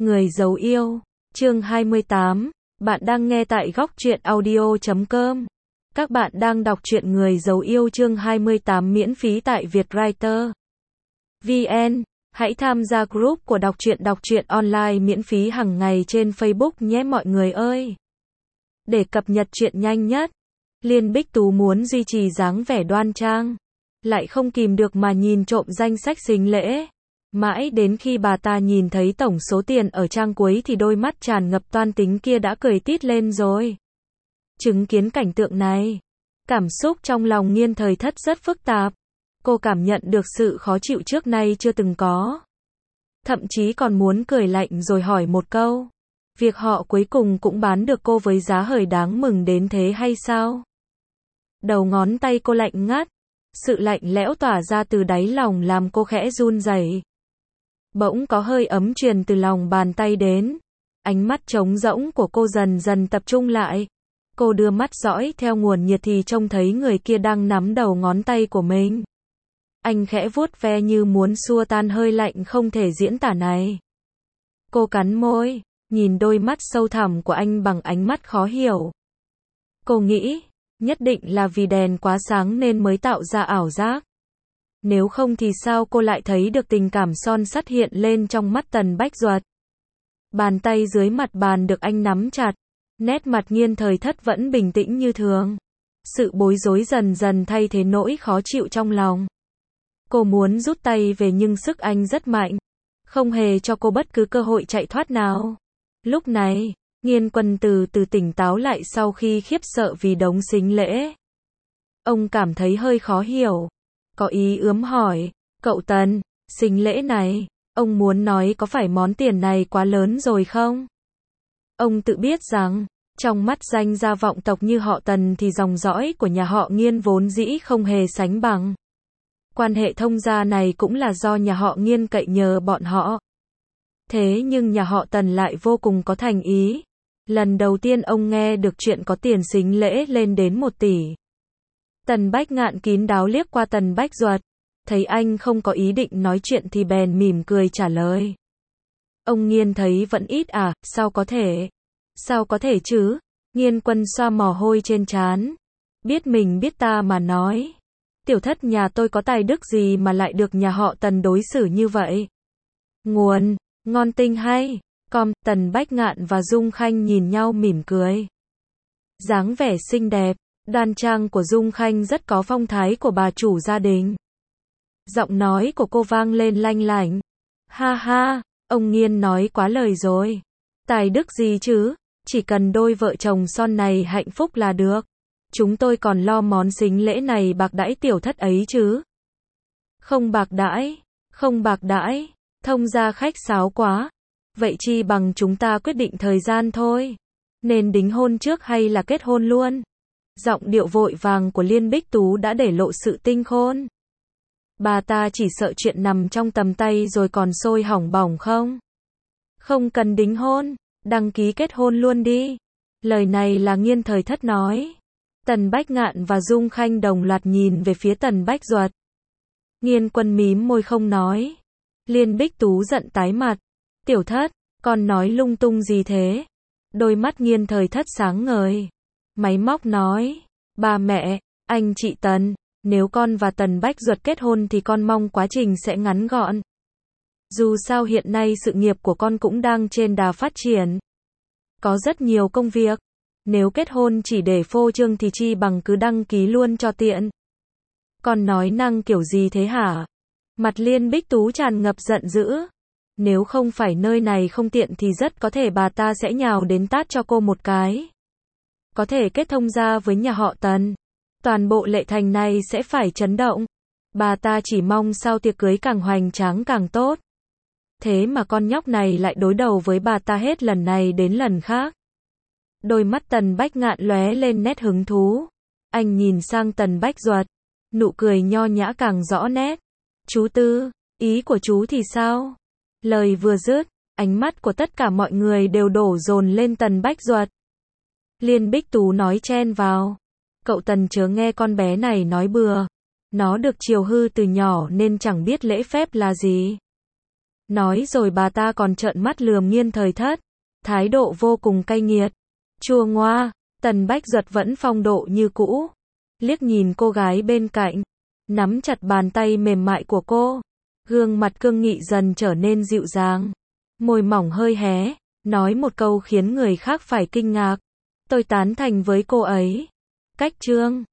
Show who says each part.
Speaker 1: Người giấu yêu, chương 28, bạn đang nghe tại góc truyện audio.com. Các bạn đang đọc truyện Người giấu yêu chương 28 miễn phí tại Vietwriter VN. Hãy tham gia group của đọc truyện online miễn phí hàng ngày trên Facebook nhé mọi người ơi. Để cập nhật truyện nhanh nhất, Liên Bích Tú muốn duy trì dáng vẻ đoan trang, lại không kìm được mà nhìn trộm danh sách sính lễ. Mãi đến khi bà ta nhìn thấy tổng số tiền ở trang cuối thì đôi mắt tràn ngập toan tính kia đã cười tít lên rồi. Chứng kiến cảnh tượng này, cảm xúc trong lòng Nghiên Thời Thất rất phức tạp. Cô cảm nhận được sự khó chịu trước nay chưa từng có. Thậm chí còn muốn cười lạnh rồi hỏi một câu. Việc họ cuối cùng cũng bán được cô với giá hời đáng mừng đến thế hay sao? Đầu ngón tay cô lạnh ngắt. Sự lạnh lẽo tỏa ra từ đáy lòng làm cô khẽ run rẩy. Bỗng có hơi ấm truyền từ lòng bàn tay đến. Ánh mắt trống rỗng của cô dần dần tập trung lại. Cô đưa mắt dõi theo nguồn nhiệt thì trông thấy người kia đang nắm đầu ngón tay của mình. Anh khẽ vuốt ve như muốn xua tan hơi lạnh không thể diễn tả này. Cô cắn môi, nhìn đôi mắt sâu thẳm của anh bằng ánh mắt khó hiểu. Cô nghĩ, nhất định là vì đèn quá sáng nên mới tạo ra ảo giác. Nếu không thì sao cô lại thấy được tình cảm son sắt hiện lên trong mắt Tần Bách Duật. Bàn tay dưới mặt bàn được anh nắm chặt. Nét mặt Nghiên Thời Thất vẫn bình tĩnh như thường. Sự bối rối dần dần thay thế nỗi khó chịu trong lòng. Cô muốn rút tay về nhưng sức anh rất mạnh. Không hề cho cô bất cứ cơ hội chạy thoát nào. Lúc này, Nghiên Quân từ từ tỉnh táo lại sau khi khiếp sợ vì đống sính lễ. Ông cảm thấy hơi khó hiểu. Có ý ướm hỏi, cậu Tần, sính lễ này, ông muốn nói có phải món tiền này quá lớn rồi không? Ông tự biết rằng, trong mắt danh gia vọng tộc như họ Tần thì dòng dõi của nhà họ Nghiên vốn dĩ không hề sánh bằng. Quan hệ thông gia này cũng là do nhà họ Nghiên cậy nhờ bọn họ. Thế nhưng nhà họ Tần lại vô cùng có thành ý. Lần đầu tiên ông nghe được chuyện có tiền sính lễ lên đến 1 tỷ. Tần Bách Ngạn kín đáo liếc qua Tần Bách Duật. Thấy anh không có ý định nói chuyện thì bèn mỉm cười trả lời. Ông Nghiên thấy vẫn ít à, sao có thể? Sao có thể chứ? Nghiên Quân xoa mồ hôi trên trán. Biết mình biết ta mà nói. Tiểu thất nhà tôi có tài đức gì mà lại được nhà họ Tần đối xử như vậy? Nguồn, ngon tinh hay. Tần Bách Ngạn và Dung Khanh nhìn nhau mỉm cười. Dáng vẻ xinh đẹp, đoan trang của Dung Khanh rất có phong thái của bà chủ gia đình. Giọng nói của cô vang lên lanh lảnh. Ha ha, ông Nghiên nói quá lời rồi. Tài đức gì chứ, chỉ cần đôi vợ chồng son này hạnh phúc là được. Chúng tôi còn lo món sính lễ này bạc đãi tiểu thất ấy chứ. Không bạc đãi, thông gia khách sáo quá. Vậy chi bằng chúng ta quyết định thời gian thôi. Nên đính hôn trước hay là kết hôn luôn? Giọng điệu vội vàng của Liên Bích Tú đã để lộ sự tinh khôn. Bà ta chỉ sợ chuyện nằm trong tầm tay rồi còn sôi hỏng bỏng không? Không cần đính hôn, đăng ký kết hôn luôn đi. Lời này là Nghiên Thời Thất nói. Tần Bách Ngạn và Dung Khanh đồng loạt nhìn về phía Tần Bách Duật. Nghiên Quân mím môi không nói. Liên Bích Tú giận tái mặt. Tiểu thất, con nói lung tung gì thế? Đôi mắt Nghiên Thời Thất sáng ngời. Máy móc nói. Ba mẹ, anh chị Tần, nếu con và Tần Bách Duật kết hôn thì con mong quá trình sẽ ngắn gọn. Dù sao hiện nay sự nghiệp của con cũng đang trên đà phát triển. Có rất nhiều công việc. Nếu kết hôn chỉ để phô trương thì chi bằng cứ đăng ký luôn cho tiện. Con nói năng kiểu gì thế hả? Mặt Liên Bích Tú tràn ngập giận dữ. Nếu không phải nơi này không tiện thì rất có thể bà ta sẽ nhào đến tát cho cô một cái. Có thể kết thông gia với nhà họ Tần. Toàn bộ Lệ Thành này sẽ phải chấn động. Bà ta chỉ mong sao tiệc cưới càng hoành tráng càng tốt. Thế mà con nhóc này lại đối đầu với bà ta hết lần này đến lần khác. Đôi mắt Tần Bách Ngạn lóe lên nét hứng thú. Anh nhìn sang Tần Bách Duật. Nụ cười nho nhã càng rõ nét. Chú Tư, ý của chú thì sao? Lời vừa dứt, ánh mắt của tất cả mọi người đều đổ dồn lên Tần Bách Duật. Liên Bích Tú nói chen vào. Cậu Tần chớ nghe con bé này nói bừa. Nó được chiều hư từ nhỏ nên chẳng biết lễ phép là gì. Nói rồi bà ta còn trợn mắt lườm Nghiên Thời Thất, thái độ vô cùng cay nghiệt. Chua ngoa, Tần Bách Duật vẫn phong độ như cũ, liếc nhìn cô gái bên cạnh, nắm chặt bàn tay mềm mại của cô, gương mặt cương nghị dần trở nên dịu dàng, môi mỏng hơi hé, nói một câu khiến người khác phải kinh ngạc. Tôi tán thành với cô ấy. Cách chương